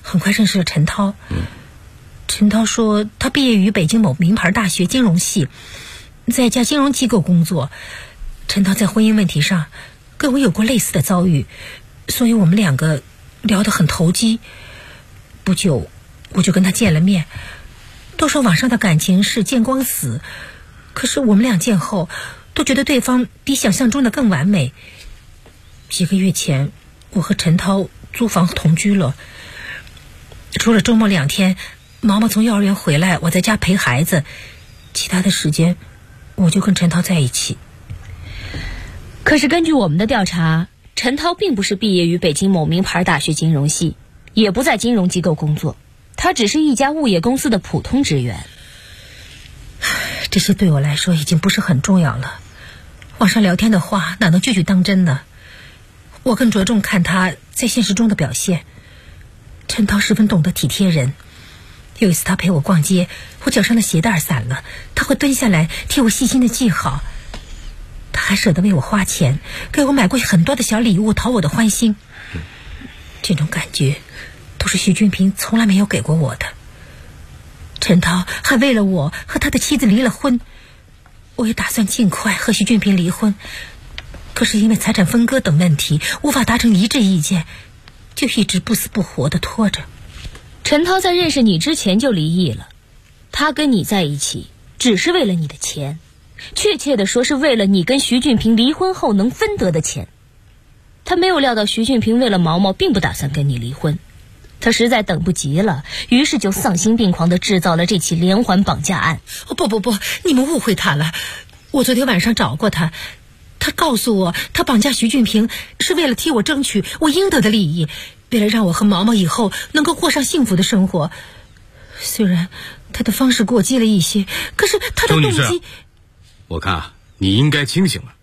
很快认识了陈涛。陈涛说他毕业于北京某名牌大学金融系，在一家金融机构工作。陈涛在婚姻问题上跟我有过类似的遭遇，所以我们两个聊得很投机。不久我就跟他见了面。都说网上的感情是见光死，可是我们俩见后都觉得对方比想象中的更完美。几个月前我和陈涛租房同居了，除了周末2天毛毛从幼儿园回来我在家陪孩子，其他的时间我就跟陈涛在一起。 可是根据我们的调查，陈涛并不是毕业于北京某名牌大学金融系，也不在金融机构工作，他只是一家物业公司的普通职员。 这些对我来说已经不是很重要了，网上聊天的话哪能句句当真呢？我更着重看他在现实中的表现。陈涛十分懂得体贴人，有一次他陪我逛街，我脚上的鞋带散了，他会蹲下来替我细心的系好。他还舍得为我花钱，给我买过很多的小礼物讨我的欢心。这种感觉都是徐俊平从来没有给过我的。陈涛还为了我和他的妻子离了婚，我也打算尽快和徐俊平离婚，可是因为财产分割等问题无法达成一致意见，就一直不死不活地拖着。 陈涛在认识你之前就离异了，他跟你在一起只是为了你的钱，确切的说是为了你跟徐俊平离婚后能分得的钱。他没有料到徐俊平为了毛毛并不打算跟你离婚，他实在等不及了，于是就丧心病狂地制造了这起连环绑架案。 不，你们误会他了。我昨天晚上找过他，他告诉我他绑架徐俊平是为了替我争取我应得的利益，为了让我和毛毛以后能够过上幸福的生活。虽然他的方式过激了一些，可是他的动周女士机…… 我看你应该清醒了。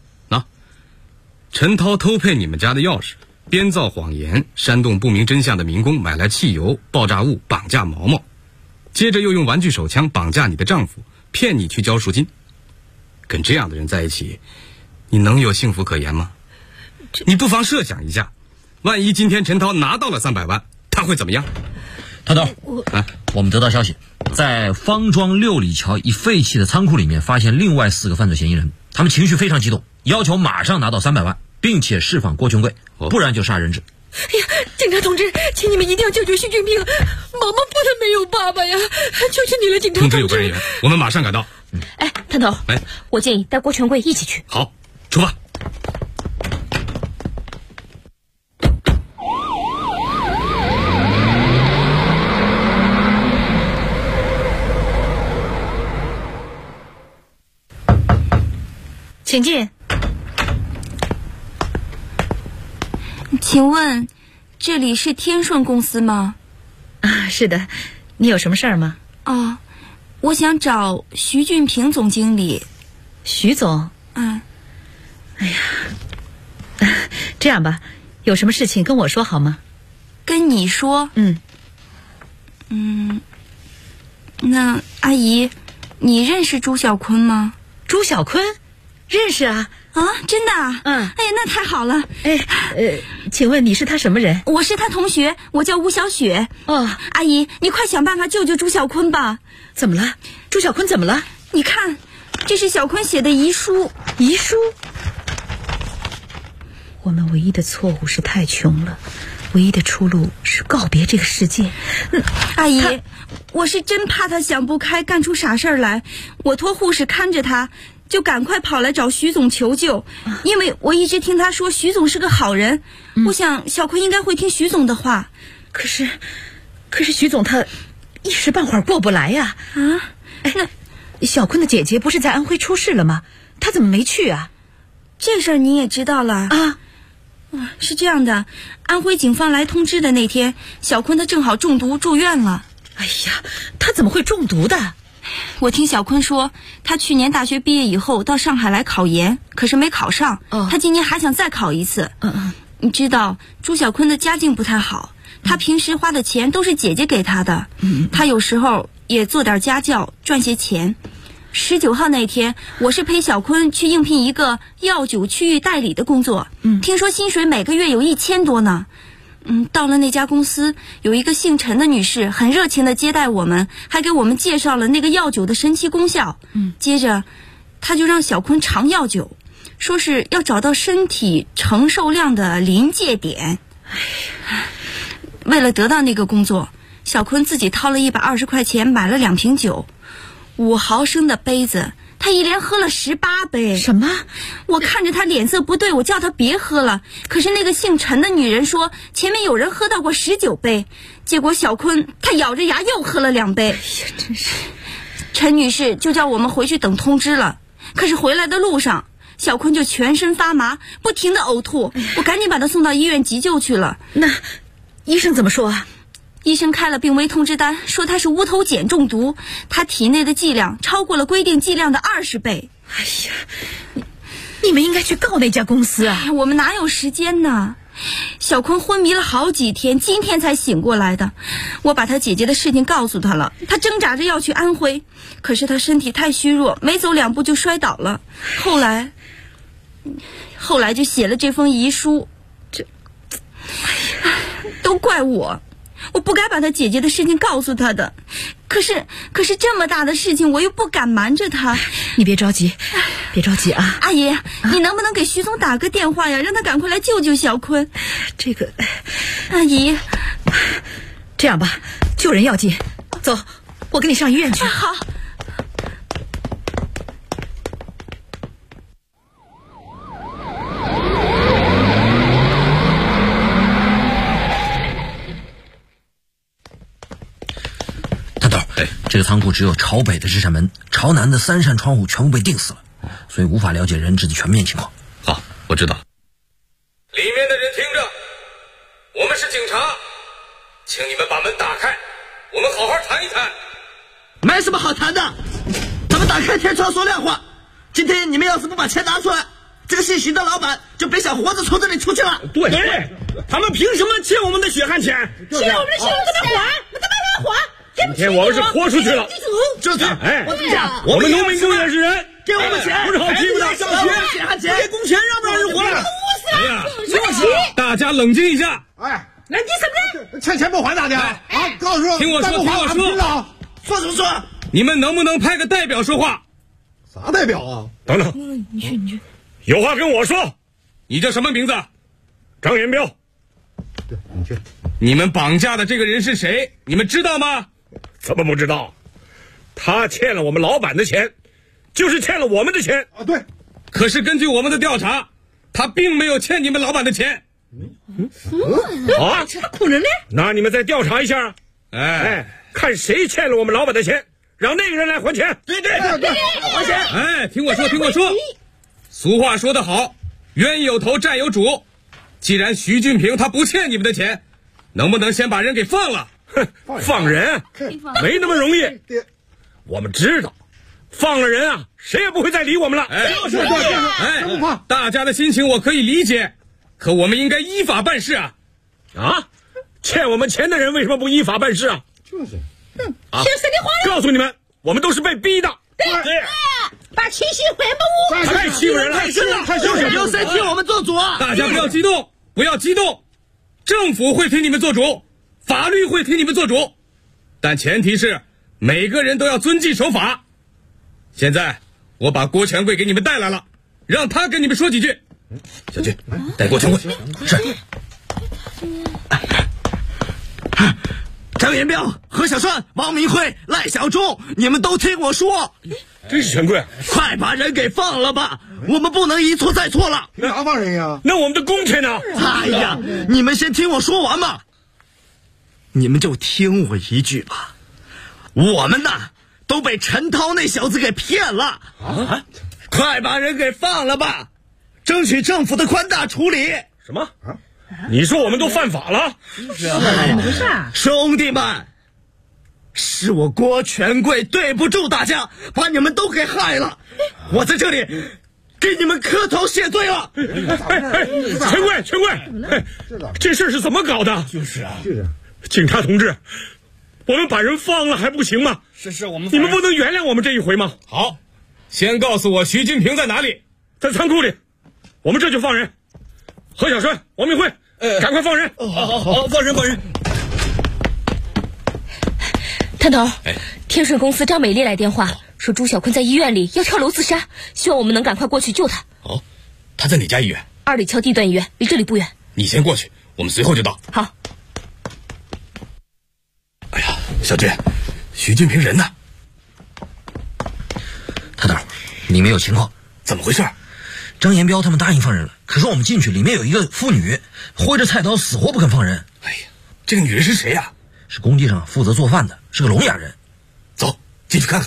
陈涛偷配你们家的钥匙，编造谎言，煽动不明真相的民工买来汽油、爆炸物绑架毛毛，接着又用玩具手枪绑架你的丈夫，骗你去交赎金。跟这样的人在一起，你能有幸福可言吗？你不妨设想一下，万一今天陈涛拿到了300万，他会怎么样？ 涛涛，我们得到消息，在方庄6里桥一废弃的仓库里面发现另外4个犯罪嫌疑人，他们情绪非常激动，要求马上拿到300万，并且释放郭琼贵，不然就杀人质。 哎呀，警察同志，请你们一定要救救徐俊平，毛毛不能没有爸爸呀！求求你了，警察同志。 通知有关人员，我们马上赶到。 探头，我建议带郭琼贵一起去。 好，出发。 请进。 请问这里是天顺公司吗？ 是的，你有什么事儿吗？ 我想找徐俊平总经理。 徐总？哎呀，这样吧，有什么事情跟我说好吗？ 跟你说？那阿姨，你认识朱小坤吗？ 朱小坤？认识啊。 真的啊？哎呀，那太好了。 请问你是他什么人？ 我是他同学，我叫吴小雪。阿姨，你快想办法救救朱小坤吧。 怎么了？朱小坤怎么了？ 你看，这是小坤写的遗书。 遗书？我们唯一的错误是太穷了，唯一的出路是告别这个世界。 阿姨，我是真怕他想不开干出傻事来，我托护士看着他，就赶快跑来找徐总求救，因为我一直听他说徐总是个好人，我想小坤应该会听徐总的话。 可是徐总他一时半会儿过不来呀。那小坤的姐姐不是在安徽出事了吗？他怎么没去啊？ 这事儿你也知道了啊？是这样的，安徽警方来通知的那天，小坤他正好中毒住院了。 哎呀，他怎么会中毒的？ 我听小坤说，他去年大学毕业以后到上海来考研，可是没考上。他今年还想再考一次。你知道朱小坤的家境不太好，他平时花的钱都是姐姐给他的。他有时候也做点家教赚些钱。19号那天，我是陪小坤去应聘一个药酒区域代理的工作，听说薪水每个月有1000多呢。 到了那家公司，有一个姓陈的女士很热情的接待我们，还给我们介绍了那个药酒的神奇功效。接着她就让小坤尝药酒，说是要找到身体承受量的临界点。为了得到那个工作，小坤自己掏了120块钱买了2瓶酒，5毫升的杯子，他一连喝了18杯。 什么？ 我看着他脸色不对，我叫他别喝了。可是那个姓陈的女人说前面有人喝到过19杯，结果小坤他咬着牙又喝了2杯。哎呀，真是！陈女士就叫我们回去等通知了。可是回来的路上，小坤就全身发麻，不停地呕吐。我赶紧把他送到医院急救去了。 那医生怎么说啊？ 医生开了病危通知单，说他是乌头碱中毒，他体内的剂量超过了规定剂量的20倍。 哎呀，你们应该去告那家公司啊！ 我们哪有时间呢？小坤昏迷了好几天，今天才醒过来的。我把他姐姐的事情告诉他了，他挣扎着要去安徽，可是他身体太虚弱，没走2步就摔倒了。后来就写了这封遗书。都怪我不该把他姐姐的事情告诉他的。可是这么大的事情，我又不敢瞒着他。 你别着急，别着急啊！ 阿姨，你能不能给徐总打个电话呀，让他赶快来救救小坤？ 这个， 阿姨， 这样吧，救人要紧，走，我跟你上医院去。 好。 这个仓库只有朝北的这扇门，朝南的3扇窗户全部被钉死了，所以无法了解人质的全面情况。 好，我知道。里面的人听着，我们是警察，请你们把门打开，我们好好谈一谈。 没什么好谈的，咱们打开天窗说亮话。今天你们要是不把钱拿出来，这个姓徐的老板就别想活着从这里出去了。 对，他们凭什么欠我们的血汗钱？ 欠我们的钱我怎么还？我怎么还还？ 今天我们是豁出去了， 就是， 我们农民工也是人， 给我们钱， 不是好欺负的， 上学， 不给工钱，让不让人活了？哎呀，大家冷静一下， 冷静什么呢？ 欠钱不还咋的？告诉听我说， 说什么说？ 你们能不能派个代表说话？ 啥代表啊？ 等等， 你去， 有话跟我说。 你叫什么名字？ 张元彪。 对，你去。 你们绑架的这个人是谁？你们知道吗？ 怎么不知道？他欠了我们老板的钱，就是欠了我们的钱啊！对。 可是根据我们的调查，他并没有欠你们老板的钱。 他哭人呢？ 那你们再调查一下，看谁欠了我们老板的钱，让那个人来还钱。 对， 还钱。 听我说，俗话说得好，冤有头债有主。既然徐俊平他不欠你们的钱，能不能先把人给放了？ 放人没那么容易。我们知道，放了人啊，谁也不会再理我们了。 大家的心情我可以理解，可我们应该依法办事啊！ 欠我们钱的人为什么不依法办事啊？ 就是， 欠谁的话？ 告诉你们，我们都是被逼的。 对，把钱先还不？ 太欺负人了，太深了！ 有谁替我们做主啊？ 大家不要激动，政府会替你们做主。法律会替你们做主，但前提是每个人都要遵纪守法。现在我把郭全贵给你们带来了，让他跟你们说几句。小军，带郭全贵。是。 张元彪、何小顺、王明辉、赖小忠，你们都听我说。 真是全贵， 快把人给放了吧！我们不能一错再错了。 哪放人呀？ 那我们的工钱呢？ 哎呀，你们先听我说完嘛。你们就听我一句吧，我们呐都被陈涛那小子给骗了快把人给放了吧，争取政府的宽大处理。 什么？你说我们都犯法了？ 是啊，怎么回事啊？ 兄弟们，是我郭全贵对不住大家，把你们都给害了，我在这里给你们磕头谢罪了。 全贵，这事是怎么搞的？ 就是啊， 警察同志，我们把人放了还不行吗？ 是我们，你们不能原谅我们这一回吗？ 好，先告诉我徐金平在哪里？ 在仓库里，我们这就放人。何小顺、王明辉， 赶快放人！ 好，放人。 探头，天顺公司张美丽来电话，说朱小坤在医院里要跳楼自杀，希望我们能赶快过去救他。 哦，他在哪家医院 ？2里桥地段医院，离这里不远。 你先过去，我们随后就到。 好。 哎呀，小军，徐俊平人呢？ 探头，里面有情况。 怎么回事？ 张延彪他们答应放人了，可是我们进去，里面有一个妇女挥着菜刀，死活不肯放人。 哎呀，这个女人是谁呀？ 是工地上负责做饭的，是个聋哑人。 走，进去看看。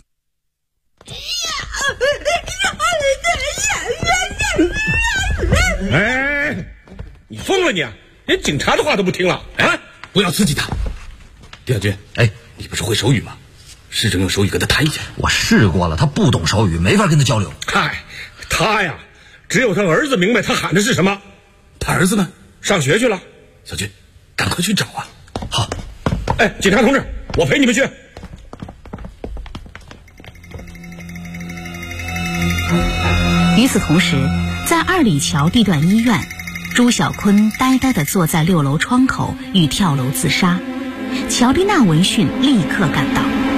哎，你疯了你！连警察的话都不听了啊！ 不要刺激他。丁小军，你不是会手语吗？试着用手语跟他谈一下。 我试过了，他不懂手语，没法跟他交流。 嗨，他呀，只有他儿子明白他喊的是什么。 他儿子呢？ 上学去了。 小军，赶快去找啊！ 好。警察同志，我陪你们去。 与此同时，在2里桥地段医院，朱小坤呆呆地坐在6楼窗口，欲跳楼自杀。乔丽娜闻讯立刻赶到。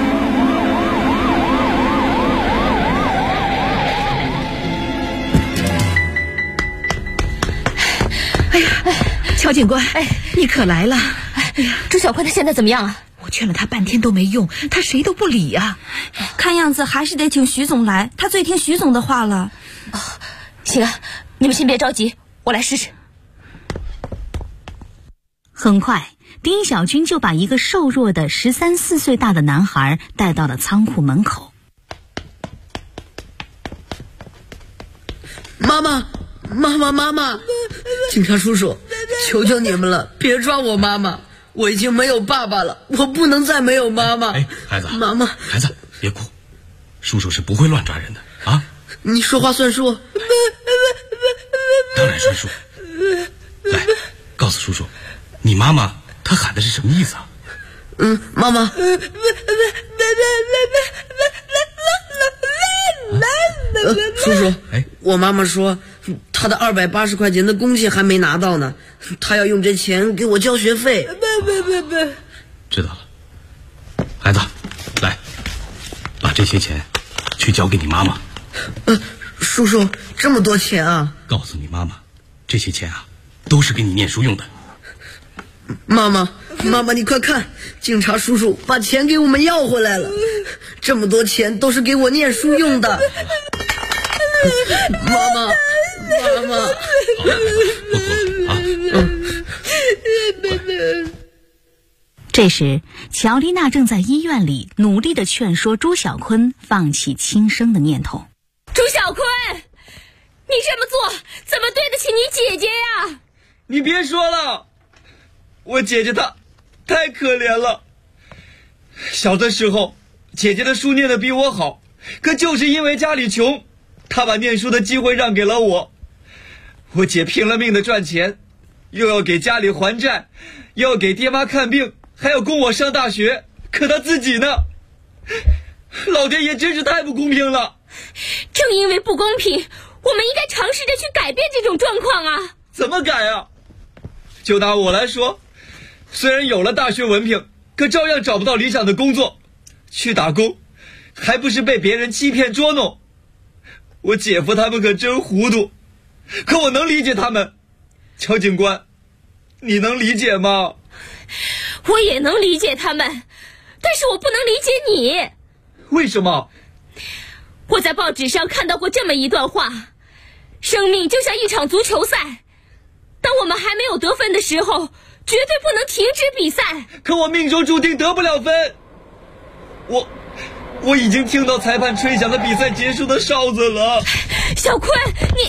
哎呀，乔警官，你可来了！ 哎呀，朱小坤他现在怎么样啊？ 我劝了他半天都没用，他谁都不理啊。 看样子还是得请徐总来，他最听徐总的话了。 行啊，你们先别着急，我来试试。 很快，丁小军就把一个瘦弱的13、14岁大的男孩带到了仓库门口。 妈妈，警察叔叔，求求你们了，别抓我妈妈，我已经没有爸爸了，我不能再没有妈妈。 孩子， 妈妈， 孩子别哭，叔叔是不会乱抓人的啊。 你说话算数。 当然算数。来，告诉叔叔，你妈妈她喊的是什么意思啊？ 妈妈。叔叔，我妈妈说她的280块钱的工钱还没拿到呢，她要用这钱给我交学费。 知道了，孩子，来，把这些钱去交给你妈妈。 叔叔，这么多钱啊！ 告诉你妈妈，这些钱啊，都是给你念书用的。 妈妈，你快看，警察叔叔把钱给我们要回来了，这么多钱都是给我念书用的。妈妈， 这时，乔丽娜正在医院里努力地劝说朱小坤放弃轻生的念头。 朱小坤，你这么做怎么对得起你姐姐呀？ 你别说了，我姐姐她太可怜了。小的时候，姐姐的书念得比我好，可就是因为家里穷，她把念书的机会让给了我。我姐拼了命的赚钱，又要给家里还债，又要给爹妈看病，还要供我上大学，可她自己呢？老天爷真是太不公平了。 正因为不公平，我们应该尝试着去改变这种状况啊。 怎么改啊？就拿我来说，虽然有了大学文凭，可照样找不到理想的工作，去打工还不是被别人欺骗捉弄。我姐夫他们可真糊涂，可我能理解他们。乔警官，你能理解吗？ 我也能理解他们，但是我不能理解你。 为什么？ 我在报纸上看到过这么一段话：生命就像一场足球赛，当我们还没有得分的时候，绝对不能停止比赛。 可我命中注定得不了分。我已经听到裁判吹响了比赛结束的哨子了。 小坤，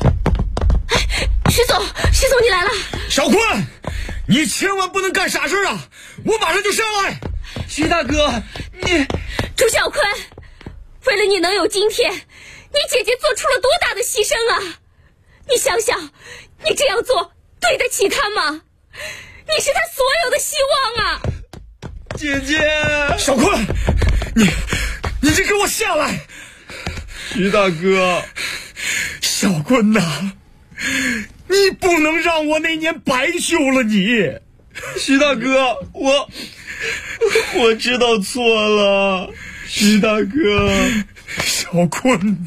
徐总你来了。 小坤，你千万不能干傻事啊！我马上就上来。徐大哥， 朱小坤，为了你能有今天，你姐姐做出了多大的牺牲啊！你想想，你这样做对得起她吗？你是她所有的希望啊！ 姐姐，小坤，你这给我下来！徐大哥，小坤呐，你你不能让我那年白休了你。 徐大哥，我知道错了，徐大哥。 小坤。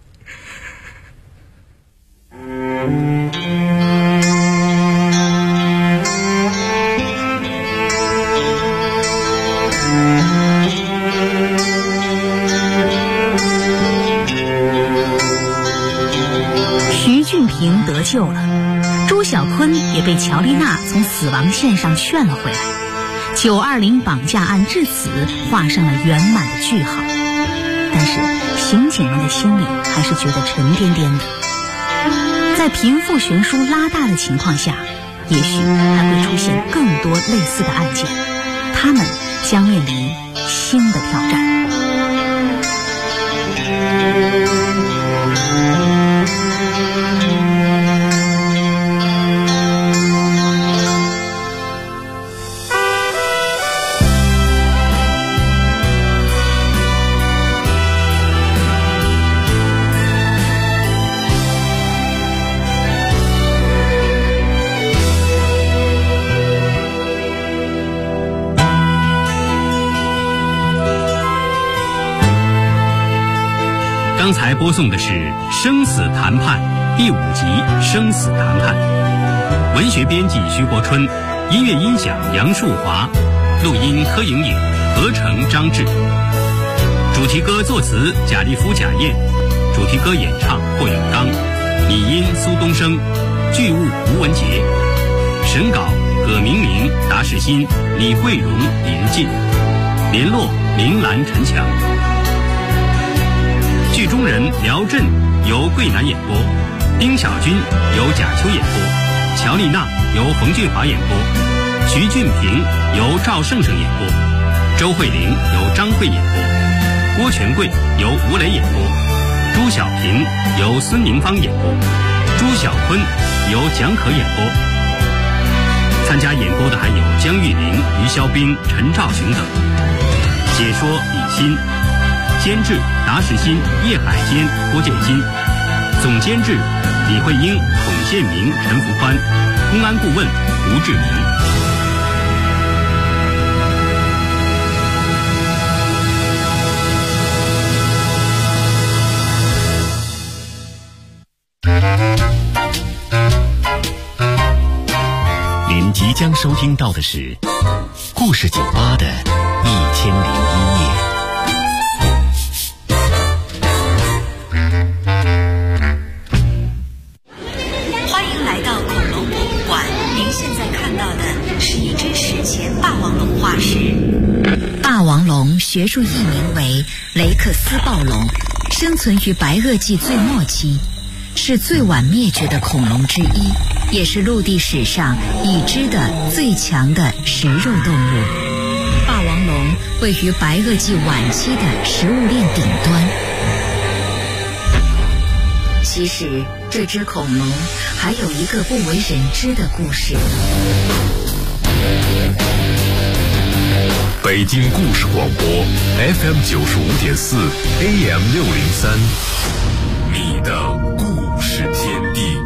徐俊平得救了，朱小坤也被乔丽娜从死亡线上劝了回来。920绑架案至此画上了圆满的句号，但是刑警们的心里还是觉得沉甸甸的。在贫富悬殊拉大的情况下，也许还会出现更多类似的案件，他们将面临新的挑战。 刚才播送的是《生死谈判》第5集《生死谈判》，文学编辑徐国春，音乐音响杨树华，录音柯莹莹，合成张志。主题歌作词贾立夫、贾燕，主题歌演唱霍永刚，拟音苏东升，剧务吴文杰，审稿葛明明、达世新、李慧荣、李日进，联络林兰、陈强。剧中人廖震由桂南演播，丁小军由贾秋演播，乔丽娜由冯俊华演播，徐俊平由赵胜胜演播，周慧玲由张慧演播，郭全贵由吴磊演播，朱小平由孙宁芳演播，朱小坤由蒋可演播。参加演播的还有江玉玲、于肖兵、陈兆雄等。解说李欣，监制达世新、叶海坚、郭建新，总监制李慧英、孔宪明、陈福宽，公安顾问吴志明。 您即将收听到的是故事酒吧的1001夜。 欢迎来到恐龙博物馆，您现在看到的是一只史前霸王龙化石。霸王龙学术译名为雷克斯暴龙，生存于白垩纪最末期，是最晚灭绝的恐龙之一，也是陆地史上已知的最强的食肉动物。霸王龙位于白垩纪晚期的食物链顶端。其实这只恐龙还有一个不为人知的故事。 北京故事广播 FM 95.4 AM 603，你的故事天地。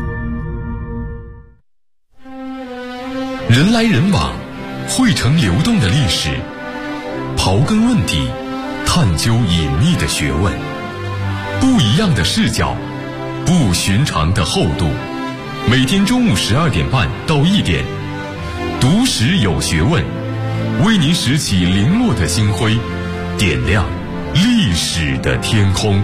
人来人往，汇成流动的历史，刨根问底，探究隐秘的学问，不一样的视角，不寻常的厚度。每天中午12点半到1点，读史有学问，为您拾起零落的星辉，点亮历史的天空。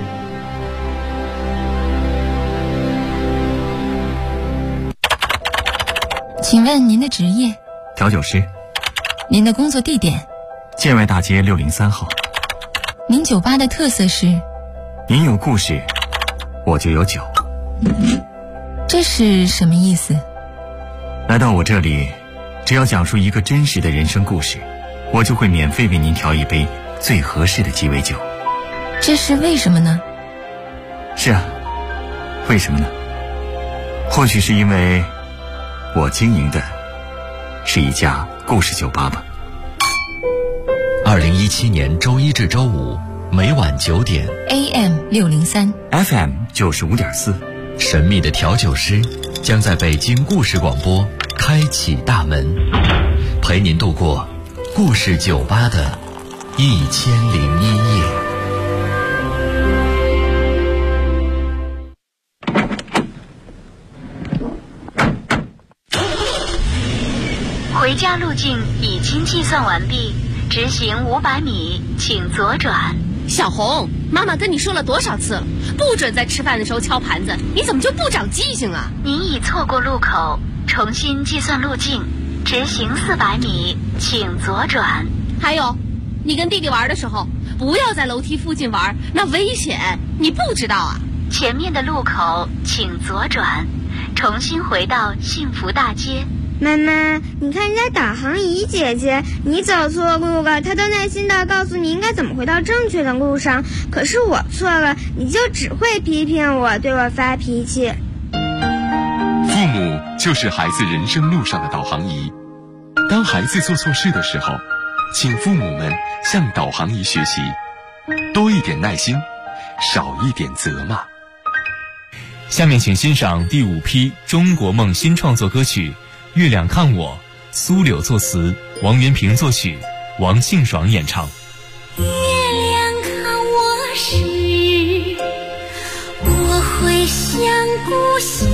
请问您的职业？ 调酒师。 您的工作地点？ 建外大街603号。 您酒吧的特色是？ 您有故事，我就有酒。 这是什么意思？ 来到我这里，只要讲述一个真实的人生故事，我就会免费为您调一杯最合适的鸡尾酒。 这是为什么呢？ 是啊，为什么呢？或许是因为我经营的是一家故事酒吧吧。 2017年周一至周五每晚9点 AM 603 FM 95.4， 神秘的调酒师将在北京故事广播开启大门，陪您度过故事酒吧的1001夜。 回家路径已经计算完毕，直行500米，请左转。 小红，妈妈跟你说了多少次了，不准在吃饭的时候敲盘子，你怎么就不长记性啊？ 您已错过路口，重新计算路径，直行400米，请左转。 还有，你跟弟弟玩的时候，不要在楼梯附近玩，那危险，你不知道啊？ 前面的路口请左转，重新回到幸福大街。 妈妈，你看人家导航仪姐姐，你走错路了，她都耐心地告诉你应该怎么回到正确的路上。可是我错了，你就只会批评我，对我发脾气。 父母就是孩子人生路上的导航仪。当孩子做错事的时候，请父母们向导航仪学习，多一点耐心，少一点责骂。 下面请欣赏第5批中国梦新创作歌曲《月亮看我》，苏柳作词，王元平作曲，王庆爽演唱。 月亮看我时，我会想故乡，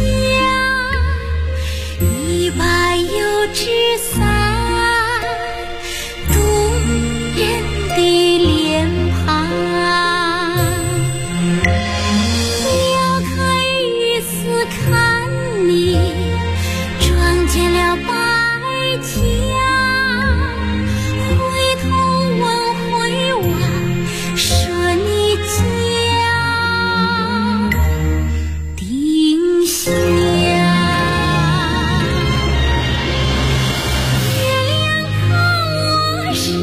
一把油纸伞，动人的脸庞，撩开雨丝看你，撞见了白墙，回头望回望，说你家丁香。月亮看我时，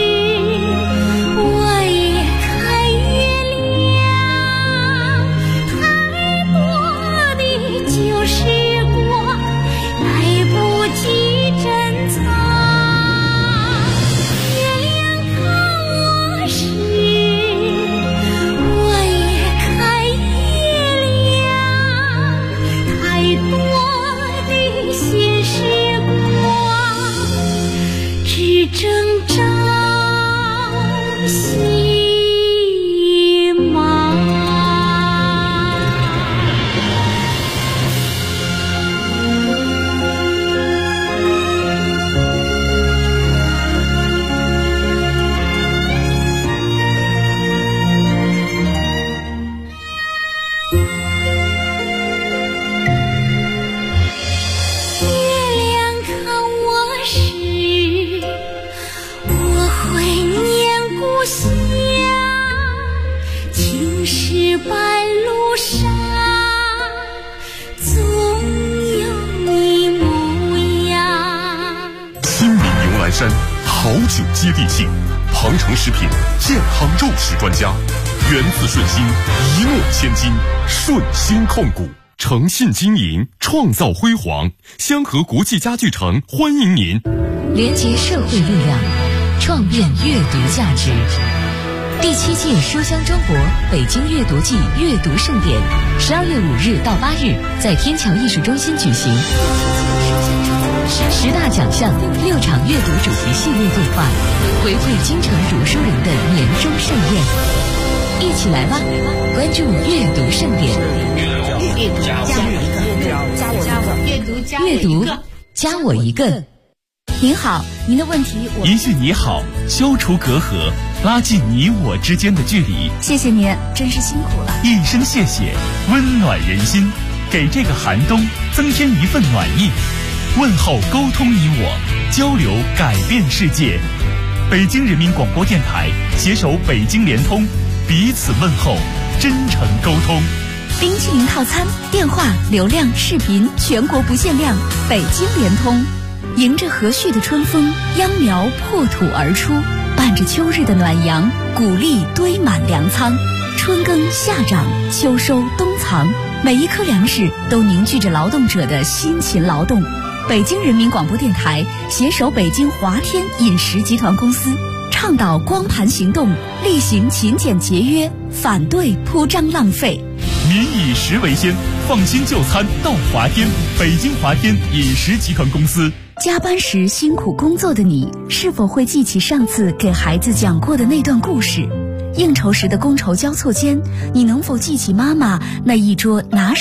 我也看月亮，太多的旧时光来不及珍藏。月亮看我时，我也看月亮，太多的新时光只争朝夕忙。月亮看我时，我会念故乡，青石板路上总有你模样。 新民牛栏山好酒接地气，庞城食品健康肉食专家，源自顺心，一诺千金，顺心控股。诚信经营，创造辉煌。香河国际家具城欢迎您。 连结社会力量，创变阅读价值。第7届书香中国北京阅读季阅读盛典，12月5日到8日在天桥艺术中心举行。10大奖项，6场阅读主题系列对话，回馈京城读书人的年终盛宴。一起来吧，关注阅读盛典。阅读加我一个。 您好，您的问题我一句你好，消除隔阂，拉近你我之间的距离。 谢谢您，真是辛苦了。 一声谢谢，温暖人心，给这个寒冬增添一份暖意。问候沟通你我，交流改变世界。北京人民广播电台携手北京联通，彼此问候，真诚沟通。 冰淇淋套餐，电话、流量、视频全国不限量，北京联通。迎着和煦的春风，秧苗破土而出，伴着秋日的暖阳，谷粒堆满粮仓。春耕夏长，秋收冬藏，每一颗粮食都凝聚着劳动者的辛勤劳动。北京人民广播电台携手北京华天饮食集团公司，倡导光盘行动，厉行勤俭节约，反对铺张浪费。 民以食为先，放心就餐到华天，北京华天饮食集团公司。 加班时辛苦工作的你，是否会记起上次给孩子讲过的那段故事？应酬时的觥筹交错间，你能否记起妈妈那一桌拿手